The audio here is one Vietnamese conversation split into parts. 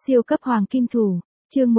Siêu cấp hoàng kim thủ, chương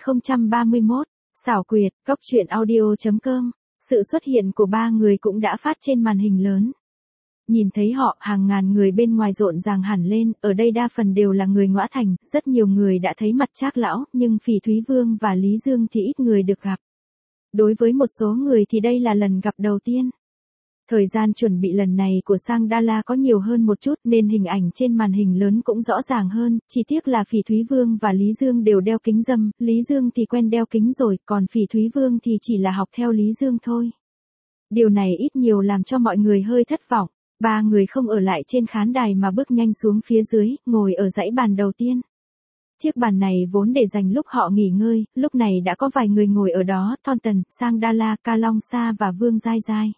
1031, xảo quyệt, cóc truyện audio.com. Sự xuất hiện của ba người cũng đã phát trên màn hình lớn. Nhìn thấy họ, hàng ngàn người bên ngoài rộn ràng hẳn lên, ở đây đa phần đều là người Ngõa Thành, rất nhiều người đã thấy mặt Trác lão, nhưng Phỉ Thúy Vương và Lý Dương thì ít người được gặp. Đối với một số người thì đây là lần gặp đầu tiên. Thời gian chuẩn bị lần này của Sang Đa La có nhiều hơn một chút nên hình ảnh trên màn hình lớn cũng rõ ràng hơn, chỉ tiếc là Phỉ Thúy Vương và Lý Dương đều đeo kính râm, Lý Dương thì quen đeo kính rồi, còn Phỉ Thúy Vương thì chỉ là học theo Lý Dương thôi. Điều này ít nhiều làm cho mọi người hơi thất vọng, ba người không ở lại trên khán đài mà bước nhanh xuống phía dưới, ngồi ở dãy bàn đầu tiên. Chiếc bàn này vốn để dành lúc họ nghỉ ngơi, lúc này đã có vài người ngồi ở đó, Thon Tần, Sang Đa La, Ca Long Sa và Vương Giai Giai.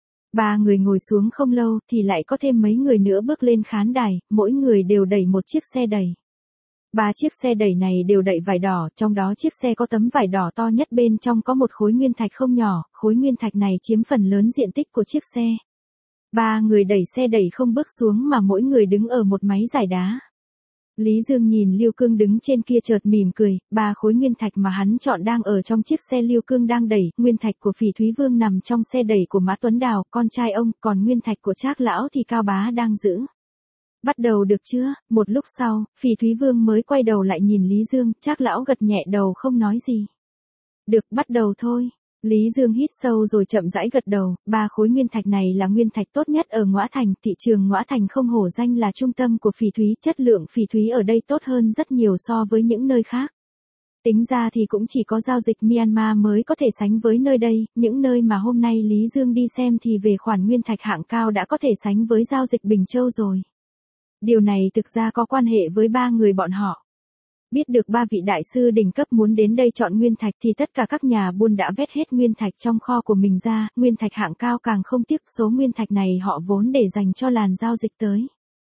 Ba người ngồi xuống không lâu thì lại có thêm mấy người nữa bước lên khán đài, mỗi người đều đẩy một chiếc xe đẩy. Ba chiếc xe đẩy này đều đẩy vải đỏ, trong đó chiếc xe có tấm vải đỏ to nhất bên trong có một khối nguyên thạch không nhỏ, khối nguyên thạch này chiếm phần lớn diện tích của chiếc xe. Ba người đẩy xe đẩy không bước xuống mà mỗi người đứng ở một máy giải đá. Lý Dương nhìn Lưu Cương đứng trên kia chợt mỉm cười, ba khối nguyên thạch mà hắn chọn đang ở trong chiếc xe Lưu Cương đang đẩy, nguyên thạch của Phỉ Thúy Vương nằm trong xe đẩy của Mã Tuấn Đào, con trai ông, còn nguyên thạch của Trác lão thì Cao Bá đang giữ. Bắt đầu được chưa? Một lúc sau, Phỉ Thúy Vương mới quay đầu lại nhìn Lý Dương, Trác lão gật nhẹ đầu không nói gì. Được, bắt đầu thôi. Lý Dương hít sâu rồi chậm rãi gật đầu, ba khối nguyên thạch này là nguyên thạch tốt nhất ở Ngõa Thành, thị trường Ngõa Thành không hổ danh là trung tâm của phỉ thúy, chất lượng phỉ thúy ở đây tốt hơn rất nhiều so với những nơi khác. Tính ra thì cũng chỉ có giao dịch Myanmar mới có thể sánh với nơi đây, những nơi mà hôm nay Lý Dương đi xem thì về khoản nguyên thạch hạng cao đã có thể sánh với giao dịch Bình Châu rồi. Điều này thực ra có quan hệ với ba người bọn họ. Biết được ba vị đại sư đỉnh cấp muốn đến đây chọn nguyên thạch thì tất cả các nhà buôn đã vét hết nguyên thạch trong kho của mình ra, nguyên thạch hạng cao càng không tiếc, số nguyên thạch này họ vốn để dành cho làn giao dịch tới.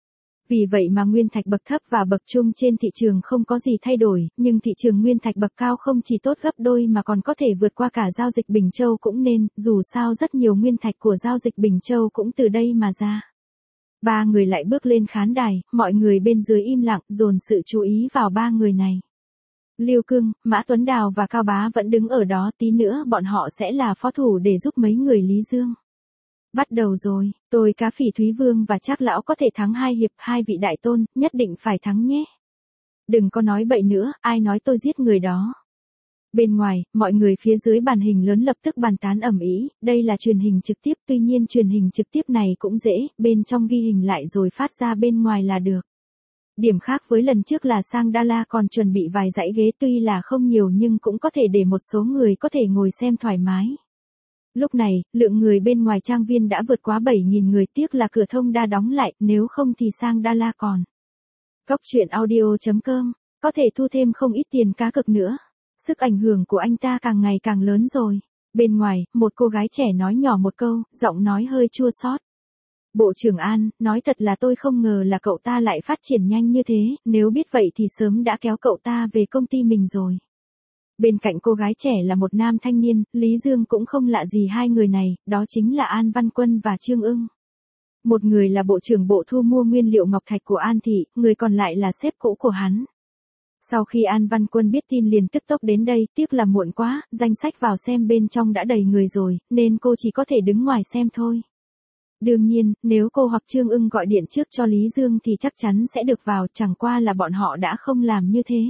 Vì vậy mà nguyên thạch bậc thấp và bậc trung trên thị trường không có gì thay đổi, nhưng thị trường nguyên thạch bậc cao không chỉ tốt gấp đôi mà còn có thể vượt qua cả giao dịch Bình Châu cũng nên, dù sao rất nhiều nguyên thạch của giao dịch Bình Châu cũng từ đây mà ra. Ba người lại bước lên khán đài, mọi người bên dưới im lặng, dồn sự chú ý vào ba người này. Lưu Cương, Mã Tuấn Đào và Cao Bá vẫn đứng ở đó, tí nữa bọn họ sẽ là phó thủ để giúp mấy người Lý Dương. Bắt đầu rồi, tôi cá Phỉ Thúy Vương và Trác lão có thể thắng 2 hiệp, 2 vị đại tôn, nhất định phải thắng nhé. Đừng có nói bậy nữa, ai nói tôi giết người đó. Bên ngoài, mọi người phía dưới bàn hình lớn lập tức bàn tán ầm ĩ, đây là truyền hình trực tiếp, tuy nhiên truyền hình trực tiếp này cũng dễ, bên trong ghi hình lại rồi phát ra bên ngoài là được. Điểm khác với lần trước là Sang Đa La còn chuẩn bị vài dãy ghế tuy là không nhiều nhưng cũng có thể để một số người có thể ngồi xem thoải mái. Lúc này, lượng người bên ngoài trang viên đã vượt quá 7.000 người, tiếc là cửa thông đã đóng lại, nếu không thì Sang Đa La còn. Cóc truyện audio.com, có thể thu thêm không ít tiền cá cược nữa. Sức ảnh hưởng của anh ta càng ngày càng lớn rồi. Bên ngoài, một cô gái trẻ nói nhỏ một câu, giọng nói hơi chua xót. Bộ trưởng An, nói thật là tôi không ngờ là cậu ta lại phát triển nhanh như thế, nếu biết vậy thì sớm đã kéo cậu ta về công ty mình rồi. Bên cạnh cô gái trẻ là một nam thanh niên, Lý Dương cũng không lạ gì hai người này, đó chính là An Văn Quân và Trương Ưng. Một người là bộ trưởng bộ thu mua nguyên liệu ngọc thạch của An Thị, người còn lại là sếp cũ của hắn. Sau khi An Văn Quân biết tin liền tức tốc đến đây, tiếc là muộn quá, danh sách vào xem bên trong đã đầy người rồi, nên cô chỉ có thể đứng ngoài xem thôi. Đương nhiên, nếu cô hoặc Trương Ưng gọi điện trước cho Lý Dương thì chắc chắn sẽ được vào, chẳng qua là bọn họ đã không làm như thế.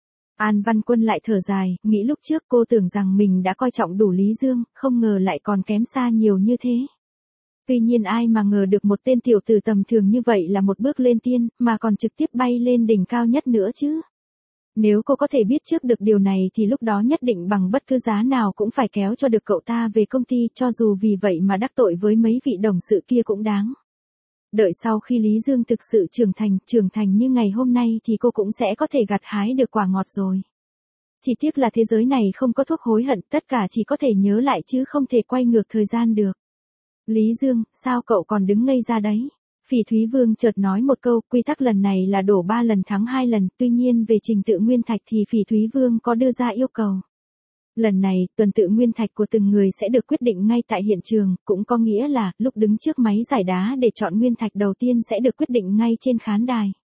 An Văn Quân lại thở dài, nghĩ lúc trước cô tưởng rằng mình đã coi trọng đủ Lý Dương, không ngờ lại còn kém xa nhiều như thế. Tuy nhiên ai mà ngờ được một tên tiểu tử tầm thường như vậy là một bước lên tiên, mà còn trực tiếp bay lên đỉnh cao nhất nữa chứ. Nếu cô có thể biết trước được điều này thì lúc đó nhất định bằng bất cứ giá nào cũng phải kéo cho được cậu ta về công ty, cho dù vì vậy mà đắc tội với mấy vị đồng sự kia cũng đáng. Đợi sau khi Lý Dương thực sự trưởng thành như ngày hôm nay thì cô cũng sẽ có thể gặt hái được quả ngọt rồi. Chỉ tiếc là thế giới này không có thuốc hối hận, tất cả chỉ có thể nhớ lại chứ không thể quay ngược thời gian được. Lý Dương, sao cậu còn đứng ngây ra đấy? Phỉ Thúy Vương chợt nói một câu, quy tắc lần này là đổ 3 lần thắng 2 lần, tuy nhiên về trình tự nguyên thạch thì Phỉ Thúy Vương có đưa ra yêu cầu. Lần này, tuần tự nguyên thạch của từng người sẽ được quyết định ngay tại hiện trường, cũng có nghĩa là, lúc đứng trước máy giải đá để chọn nguyên thạch đầu tiên sẽ được quyết định ngay trên khán đài.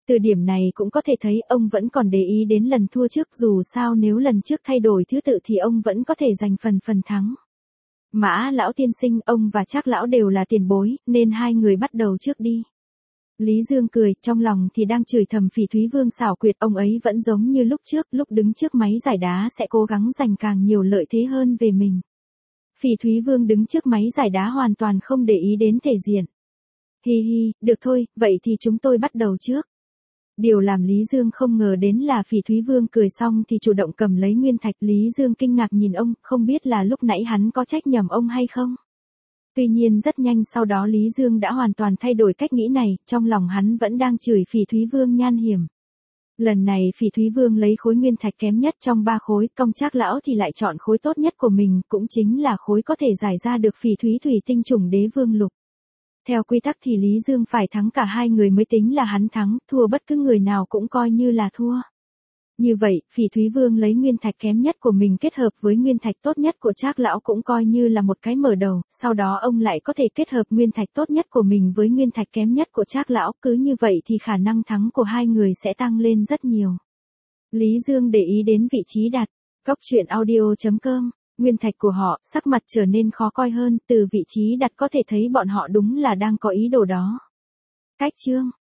Từ điểm này cũng có thể thấy ông vẫn còn để ý đến lần thua trước, dù sao nếu lần trước thay đổi thứ tự thì ông vẫn có thể giành phần thắng. Mã lão tiên sinh, ông và Trác lão đều là tiền bối, nên hai người bắt đầu trước đi. Lý Dương cười, trong lòng thì đang chửi thầm Phỉ Thúy Vương xảo quyệt, ông ấy vẫn giống như lúc trước, lúc đứng trước máy giải đá sẽ cố gắng giành càng nhiều lợi thế hơn về mình. Phỉ Thúy Vương đứng trước máy giải đá hoàn toàn không để ý đến thể diện. Hi hi, được thôi, vậy thì chúng tôi bắt đầu trước. Điều làm Lý Dương không ngờ đến là Phỉ Thúy Vương cười xong thì chủ động cầm lấy nguyên thạch. Lý Dương kinh ngạc nhìn ông, không biết là lúc nãy hắn có trách nhầm ông hay không. Tuy nhiên rất nhanh sau đó Lý Dương đã hoàn toàn thay đổi cách nghĩ này, trong lòng hắn vẫn đang chửi Phỉ Thúy Vương nhan hiểm. Lần này Phỉ Thúy Vương lấy khối nguyên thạch kém nhất trong 3 khối, Công Trác lão thì lại chọn khối tốt nhất của mình, cũng chính là khối có thể giải ra được phỉ thúy thủy tinh chủng đế vương lục. Theo quy tắc thì Lý Dương phải thắng cả hai người mới tính là hắn thắng, thua bất cứ người nào cũng coi như là thua. Như vậy, Phỉ Thúy Vương lấy nguyên thạch kém nhất của mình kết hợp với nguyên thạch tốt nhất của Trác lão cũng coi như là một cái mở đầu, sau đó ông lại có thể kết hợp nguyên thạch tốt nhất của mình với nguyên thạch kém nhất của Trác lão, cứ như vậy thì khả năng thắng của hai người sẽ tăng lên rất nhiều. Lý Dương để ý đến vị trí đặt, coctruyện.audio.com, nguyên thạch của họ, sắc mặt trở nên khó coi hơn, từ vị trí đặt có thể thấy bọn họ đúng là đang có ý đồ đó. Cách chương